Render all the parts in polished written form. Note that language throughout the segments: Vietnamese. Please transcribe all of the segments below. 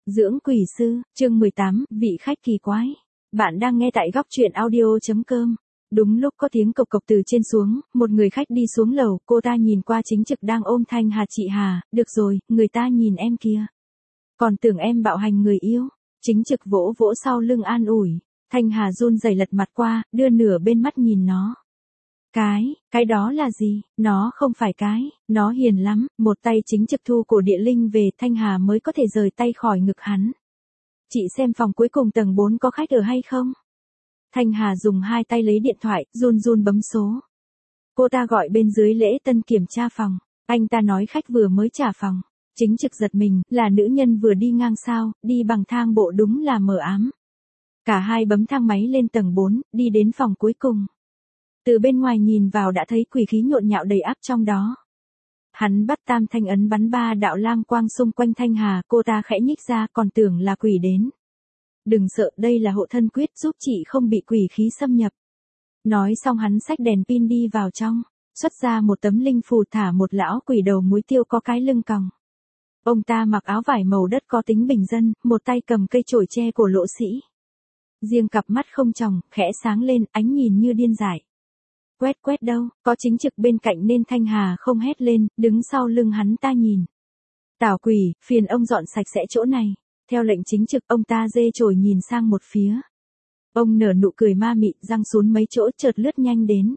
Dưỡng quỷ sư, chương 18, vị khách kỳ quái. Bạn đang nghe tại góc truyện audio.com. Đúng lúc có tiếng cộc cộc từ trên xuống, một người khách đi xuống lầu, cô ta nhìn qua Chính Trực đang ôm Thanh Hà. Chị Hà, được rồi, người ta nhìn em kìa. Còn tưởng em bạo hành người yêu. Chính Trực vỗ vỗ sau lưng an ủi. Thanh Hà run rẩy lật mặt qua, đưa nửa bên mắt nhìn nó. Cái đó là gì? Nó không phải nó hiền lắm. Một tay Chính Trực thu cổ địa linh về, Thanh Hà mới có thể rời tay khỏi ngực hắn. Chị xem phòng cuối cùng tầng 4 có khách ở hay không? Thanh Hà dùng hai tay lấy điện thoại, run run bấm số. Cô ta gọi bên dưới lễ tân kiểm tra phòng. Anh ta nói khách vừa mới trả phòng. Chính Trực giật mình, là nữ nhân vừa đi ngang sao, đi bằng thang bộ đúng là mờ ám. Cả hai bấm thang máy lên tầng 4, đi đến phòng cuối cùng. Từ bên ngoài nhìn vào đã thấy quỷ khí nhộn nhạo đầy ắp trong đó. Hắn bắt tam thanh ấn bắn 3 đạo lam quang xung quanh Thanh Hà, cô ta khẽ nhích ra, còn tưởng là quỷ đến. Đừng sợ, đây là hộ thân quyết giúp chị không bị quỷ khí xâm nhập. Nói xong hắn xách đèn pin đi vào trong, xuất ra một tấm linh phù, thả một lão quỷ đầu muối tiêu có cái lưng còng. Ông ta mặc áo vải màu đất có tính bình dân, một tay cầm cây chổi che cổ lỗ sĩ. Riêng cặp mắt không tròng, khẽ sáng lên, ánh nhìn như điên dại. Quét đâu, có Chính Trực bên cạnh nên Thanh Hà không hét lên, đứng sau lưng hắn ta nhìn. Tảo quỷ, phiền ông dọn sạch sẽ chỗ này. Theo lệnh Chính Trực, ông ta dê chổi nhìn sang một phía. Ông nở nụ cười ma mị, răng sún mấy chỗ, chợt lướt nhanh đến.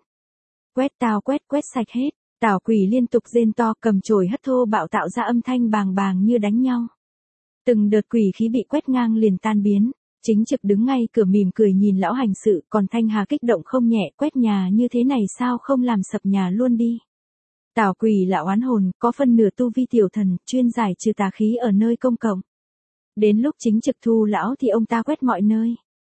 Quét sạch hết. Tảo quỷ liên tục rên to, cầm chổi hất thô bạo tạo ra âm thanh bàng bàng như đánh nhau. Từng đợt quỷ khí bị quét ngang liền tan biến. Chính Trực đứng ngay cửa mỉm cười nhìn lão hành sự, còn Thanh Hà kích động không nhẹ, quét nhà như thế này sao không làm sập nhà luôn đi. Tảo quỷ là oán hồn, có phân nửa tu vi tiểu thần, chuyên giải trừ tà khí ở nơi công cộng. Đến lúc Chính Trực thu lão thì ông ta quét mọi nơi.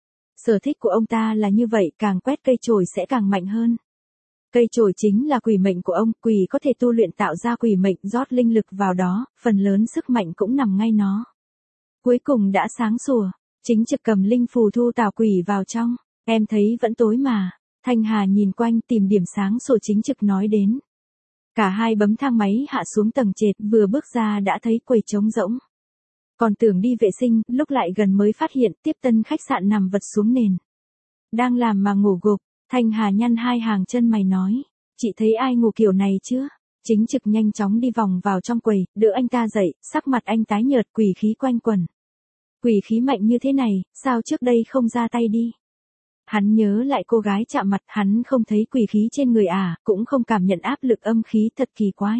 Sở thích của ông ta là như vậy, càng quét cây chổi sẽ càng mạnh hơn. Cây chổi chính là quỷ mệnh của ông, quỷ có thể tu luyện tạo ra quỷ mệnh, rót linh lực vào đó, phần lớn sức mạnh cũng nằm ngay nó. Cuối cùng đã sáng sủa. Chính Trực cầm linh phù thu tảo quỷ vào trong. Em thấy vẫn tối mà. Thanh Hà nhìn quanh tìm điểm sáng sủa, Chính Trực nói đến. Cả hai bấm thang máy hạ xuống tầng trệt, vừa bước ra đã thấy quầy trống rỗng. Còn tưởng đi vệ sinh, lúc lại gần mới phát hiện tiếp tân khách sạn nằm vật xuống nền. Đang làm mà ngủ gục. Thanh Hà nhăn hai hàng chân mày nói. Chị thấy ai ngủ kiểu này chưa? Chính Trực nhanh chóng đi vòng vào trong quầy, đỡ anh ta dậy, sắc mặt anh tái nhợt, quỷ khí quanh quẩn. Quỷ khí mạnh như thế này, sao trước đây không ra tay đi? Hắn nhớ lại cô gái chạm mặt, hắn không thấy quỷ khí trên người cũng không cảm nhận áp lực âm khí, thật kỳ quái.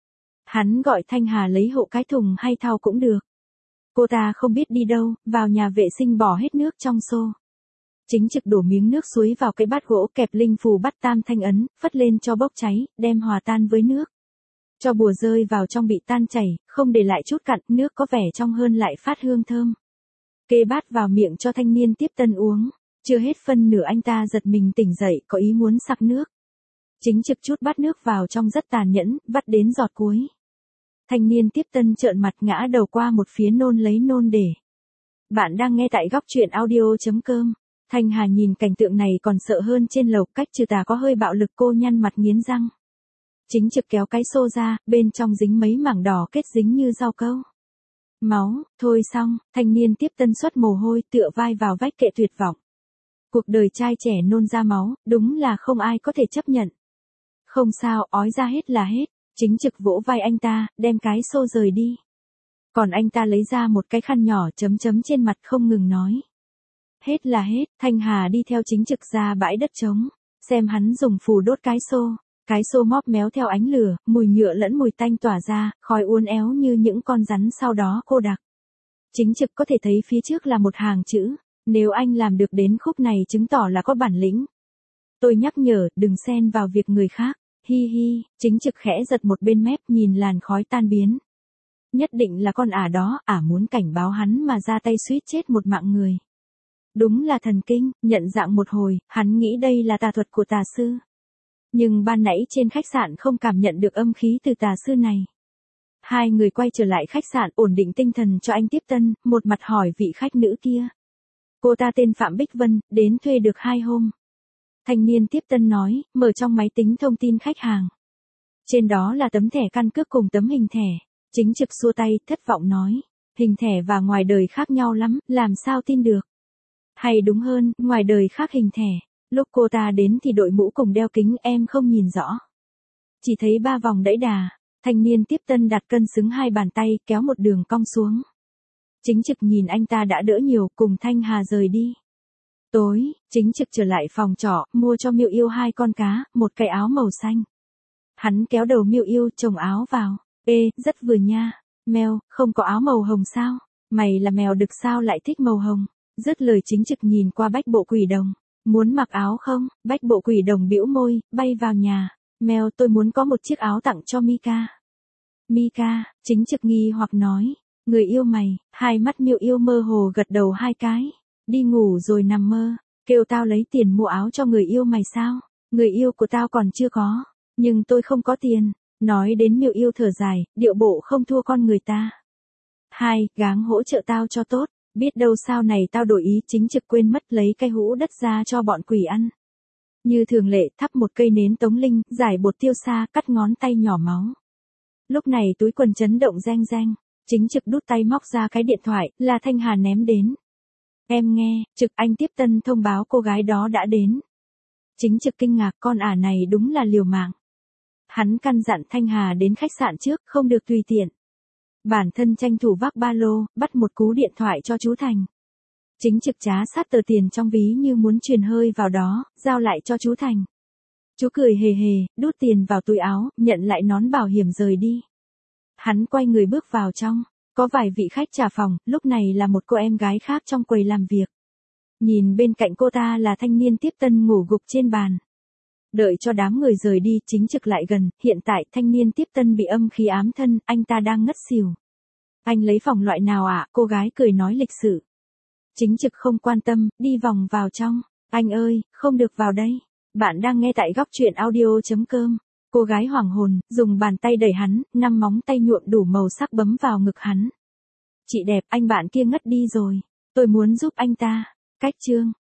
Hắn gọi Thanh Hà lấy hộ cái thùng hay thau cũng được. Cô ta không biết đi đâu, vào nhà vệ sinh bỏ hết nước trong xô. Chính Trực đổ miếng nước suối vào cái bát gỗ, kẹp linh phù bắt tam thanh ấn, phất lên cho bốc cháy, đem hòa tan với nước. Cho bùa rơi vào trong bị tan chảy, không để lại chút cặn, nước có vẻ trong hơn lại phát hương thơm. Kê bát vào miệng cho thanh niên tiếp tân uống. Chưa hết phân nửa anh ta giật mình tỉnh dậy, có ý muốn sặc nước. Chính Trực chút bát nước vào trong rất tàn nhẫn, vắt đến giọt cuối. Thanh niên tiếp tân trợn mặt ngã đầu qua một phía, nôn lấy nôn để. Bạn đang nghe tại góc truyện audio.com. Thanh Hà nhìn cảnh tượng này còn sợ hơn trên lầu, cách trừ tà có hơi bạo lực, cô nhăn mặt nghiến răng. Chính Trực kéo cái xô ra, bên trong dính mấy mảng đỏ kết dính như rau câu. Máu, thôi xong, thanh niên tiếp tân xuất mồ hôi, tựa vai vào vách kệ tuyệt vọng. Cuộc đời trai trẻ nôn ra máu, đúng là không ai có thể chấp nhận. Không sao, ói ra hết là hết. Chính Trực vỗ vai anh ta, đem cái xô rời đi. Còn anh ta lấy ra một cái khăn nhỏ, chấm trên mặt không ngừng nói. Hết là hết. Thanh Hà đi theo Chính Trực ra bãi đất trống, xem hắn dùng phù đốt cái xô. Cái xô móp méo theo ánh lửa, mùi nhựa lẫn mùi tanh tỏa ra, khói uốn éo như những con rắn, sau đó cô đặc. Chính Trực có thể thấy phía trước là một hàng chữ. Nếu anh làm được đến khúc này chứng tỏ là có bản lĩnh. Tôi nhắc nhở, đừng xen vào việc người khác. Hi hi. Chính Trực khẽ giật một bên mép, nhìn làn khói tan biến. Nhất định là con đó, muốn cảnh báo hắn mà ra tay suýt chết một mạng người. Đúng là thần kinh. Nhận dạng một hồi, hắn nghĩ đây là tà thuật của tà sư. Nhưng ban nãy trên khách sạn không cảm nhận được âm khí từ tà sư này. Hai người quay trở lại khách sạn, ổn định tinh thần cho anh tiếp tân, một mặt hỏi vị khách nữ kia. Cô ta tên Phạm Bích Vân, đến thuê được 2 hôm. Thanh niên tiếp tân nói, mở trong máy tính thông tin khách hàng. Trên đó là tấm thẻ căn cước cùng tấm hình thẻ. Chính Trực xua tay, thất vọng nói. Hình thẻ và ngoài đời khác nhau lắm, làm sao tin được. Hay đúng hơn, ngoài đời khác hình thẻ. Lúc cô ta đến thì đội mũ cùng đeo kính em không nhìn rõ. Chỉ thấy 3 vòng đẫy đà, thanh niên tiếp tân đặt cân xứng 2 bàn tay kéo một đường cong xuống. Chính trực nhìn anh ta đã đỡ nhiều cùng Thanh Hà rời đi. Tối, chính trực trở lại phòng trọ, mua cho Miêu Yêu 2 con cá, một cái áo màu xanh. Hắn kéo đầu Miêu Yêu chồng áo vào. Ê, rất vừa nha. Mèo, không có áo màu hồng sao? Mày là mèo đực sao lại thích màu hồng? Dứt lời chính trực nhìn qua Bách Bộ Quỷ Đồng. Muốn mặc áo không? Bách Bộ Quỷ Đồng bĩu môi, bay vào nhà. Mèo, tôi muốn có một chiếc áo tặng cho Mika. Mika, chính trực nghi hoặc nói. Người yêu mày, hai mắt Miêu Yêu mơ hồ gật đầu 2 cái. Đi ngủ rồi nằm mơ. Kêu tao lấy tiền mua áo cho người yêu mày sao? Người yêu của tao còn chưa có. Nhưng tôi không có tiền. Nói đến Miêu Yêu thở dài, điệu bộ không thua con người ta. 2, gắng hỗ trợ tao cho tốt. Biết đâu sau này tao đổi ý chính trực quên mất lấy cái hũ đất ra cho bọn quỷ ăn. Như thường lệ thắp một cây nến tống linh, giải bột tiêu xa, cắt ngón tay nhỏ máu. Lúc này túi quần chấn động reng reng. Chính trực đút tay móc ra cái điện thoại, là Thanh Hà ném đến. Em nghe, trực anh tiếp tân thông báo cô gái đó đã đến. Chính trực kinh ngạc con ả này đúng là liều mạng. Hắn căn dặn Thanh Hà đến khách sạn trước, không được tùy tiện. Bản thân tranh thủ vác ba lô, bắt một cú điện thoại cho chú Thành. Chính trực trá sát tờ tiền trong ví như muốn truyền hơi vào đó, giao lại cho chú Thành. Chú cười hề hề, đút tiền vào túi áo, nhận lại nón bảo hiểm rời đi. Hắn quay người bước vào trong, có vài vị khách trả phòng, lúc này là một cô em gái khác trong quầy làm việc. Nhìn bên cạnh cô ta là thanh niên tiếp tân ngủ gục trên bàn. Đợi cho đám người rời đi, chính trực lại gần, hiện tại thanh niên tiếp tân bị âm khí ám thân, anh ta đang ngất xỉu. Anh lấy phòng loại nào ạ? Cô gái cười nói lịch sự. Chính trực không quan tâm, đi vòng vào trong. Anh ơi, không được vào đây. Bạn đang nghe tại góc truyện audio.com. Cô gái hoảng hồn, dùng bàn tay đẩy hắn, 5 móng tay nhuộm đủ màu sắc bấm vào ngực hắn. Chị đẹp, anh bạn kia ngất đi rồi. Tôi muốn giúp anh ta. Cách chương.